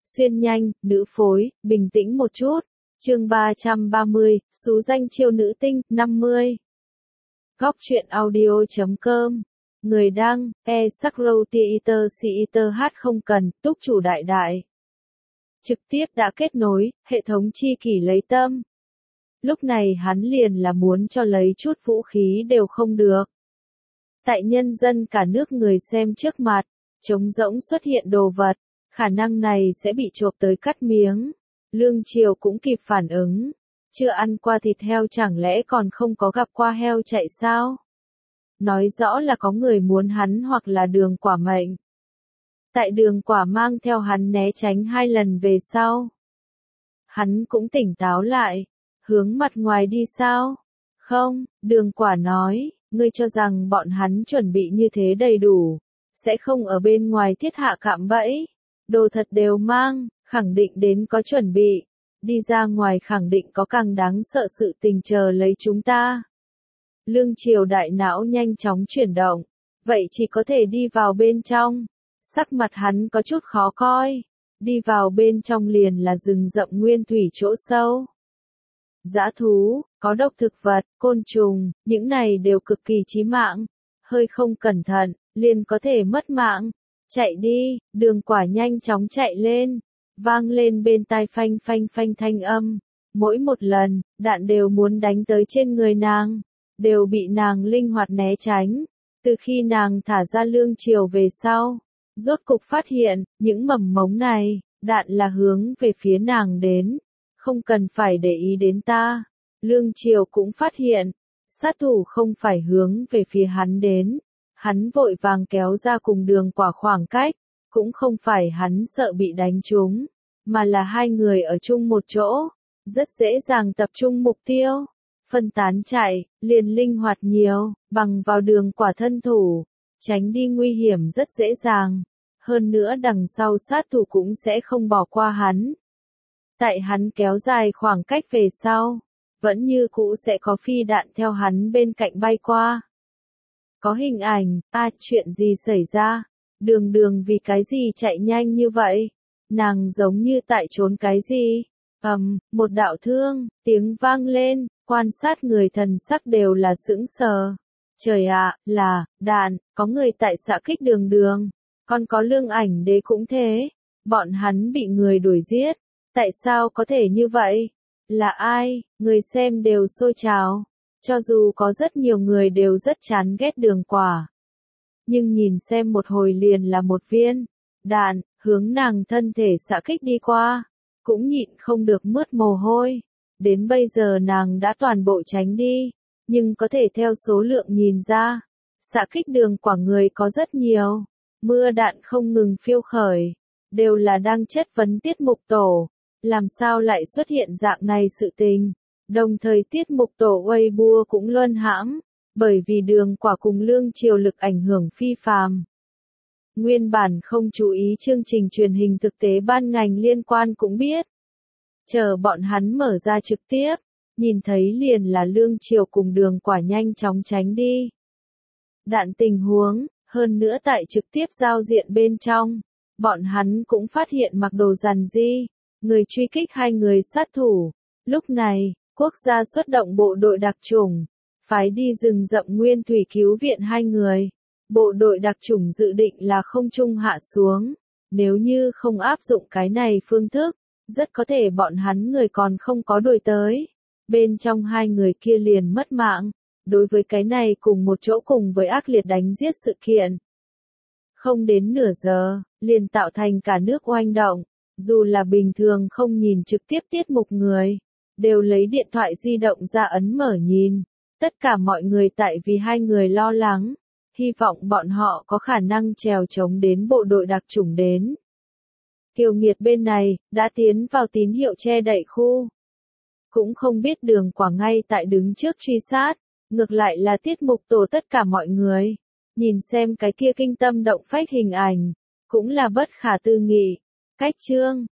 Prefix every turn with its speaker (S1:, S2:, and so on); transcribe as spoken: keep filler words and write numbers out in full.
S1: Xuyên nhanh, nữ phối, bình tĩnh một chút. Chương ba trăm ba mươi, xú danh chiêu nữ tinh, năm mươi. Góc truyện audio chấm com. Người đăng, e Sakro Theater Theater hát không cần, túc chủ đại đại. Trực tiếp đã kết nối, hệ thống chi kỷ lấy tâm. Lúc này hắn liền là muốn cho lấy chút vũ khí đều không được. Tại nhân dân cả nước người xem trước mặt, trống rỗng xuất hiện đồ vật, khả năng này sẽ bị chộp tới cắt miếng. Lương Triều cũng kịp phản ứng. Chưa ăn qua thịt heo chẳng lẽ còn không có gặp qua heo chạy sao? Nói rõ là có người muốn hắn hoặc là Đường Quả mệnh. Tại Đường Quả mang theo hắn né tránh hai lần về sau. Hắn cũng tỉnh táo lại. Hướng mặt ngoài đi sao? Không, Đường Quả nói, ngươi cho rằng bọn hắn chuẩn bị như thế đầy đủ. Sẽ không ở bên ngoài thiết hạ cạm bẫy. Đồ thật đều mang, khẳng định đến có chuẩn bị. Đi ra ngoài khẳng định có càng đáng sợ sự tình chờ lấy chúng ta. Lương Triều đại não nhanh chóng chuyển động. Vậy chỉ có thể đi vào bên trong. Sắc mặt hắn có chút khó coi. Đi vào bên trong liền là rừng rậm nguyên thủy chỗ sâu. Dã thú, có độc thực vật, côn trùng, những này đều cực kỳ chí mạng. Hơi không cẩn thận, liền có thể mất mạng. Chạy đi, Đường Quả nhanh chóng chạy lên. Vang lên bên tai phanh phanh phanh thanh âm. Mỗi một lần, đạn đều muốn đánh tới trên người nàng. Đều bị nàng linh hoạt né tránh. Từ khi nàng thả ra Lương Triều về sau. Rốt cục phát hiện, những mầm mống này, đạn là hướng về phía nàng đến. Không cần phải để ý đến ta. Lương Triều cũng phát hiện. Sát thủ không phải hướng về phía hắn đến. Hắn vội vàng kéo ra cùng Đường Quả khoảng cách. Cũng không phải hắn sợ bị đánh trúng. Mà là hai người ở chung một chỗ. Rất dễ dàng tập trung mục tiêu. Phân tán chạy, liền linh hoạt nhiều. Bằng vào Đường Quả thân thủ. Tránh đi nguy hiểm rất dễ dàng. Hơn nữa đằng sau sát thủ cũng sẽ không bỏ qua hắn. Tại hắn kéo dài khoảng cách về sau. Vẫn như cũ sẽ có phi đạn theo hắn bên cạnh bay qua. Có hình ảnh, à chuyện gì xảy ra? Đường Đường vì cái gì chạy nhanh như vậy? Nàng giống như tại trốn cái gì? Ầm, um, một đạo thương, tiếng vang lên, quan sát người thần sắc đều là sững sờ. Trời ạ, là, đạn, có người tại xạ kích Đường Đường. Còn có Lương Ảnh Đế cũng thế. Bọn hắn bị người đuổi giết. Tại sao có thể như vậy? Là ai? Người xem đều xôi trào. Cho dù có rất nhiều người đều rất chán ghét Đường Quả. Nhưng nhìn xem một hồi liền là một viên đạn, hướng nàng thân thể xạ kích đi qua. Cũng nhịn không được mướt mồ hôi. Đến bây giờ nàng đã toàn bộ tránh đi. Nhưng có thể theo số lượng nhìn ra. Xạ kích Đường Quả người có rất nhiều. Mưa đạn không ngừng phiêu khởi. Đều là đang chất vấn tiết mục tổ. Làm sao lại xuất hiện dạng này sự tình. Đồng thời tiết mục tổ Weibo cũng luân hãm. Bởi vì Đường Quả cùng Lương Triều lực ảnh hưởng phi phàm. Nguyên bản không chú ý chương trình truyền hình thực tế ban ngành liên quan cũng biết. Chờ bọn hắn mở ra trực tiếp. Nhìn thấy liền là Lương Triều cùng Đường Quả nhanh chóng tránh đi. Đạn tình huống, hơn nữa tại trực tiếp giao diện bên trong. Bọn hắn cũng phát hiện mặc đồ rằn di. Người truy kích hai người sát thủ. Lúc này, quốc gia xuất động bộ đội đặc chủng. Phái đi rừng rậm nguyên thủy cứu viện hai người. Bộ đội đặc chủng dự định là không trung hạ xuống. Nếu như không áp dụng cái này phương thức, rất có thể bọn hắn người còn không có đuổi tới. Bên trong hai người kia liền mất mạng. Đối với cái này cùng một chỗ cùng với ác liệt đánh giết sự kiện. Không đến nửa giờ, liền tạo thành cả nước oanh động. Dù là bình thường không nhìn trực tiếp tiết mục người, đều lấy điện thoại di động ra ấn mở nhìn. Tất cả mọi người tại vì hai người lo lắng, hy vọng bọn họ có khả năng trèo chống đến bộ đội đặc chủng đến. Kiều Nghiệt bên này, đã tiến vào tín hiệu che đậy khu. Cũng không biết Đường Quả ngay tại đứng trước truy sát, ngược lại là tiết mục tổ tất cả mọi người. Nhìn xem cái kia kinh tâm động phách hình ảnh, cũng là bất khả tư nghị. Cách chương,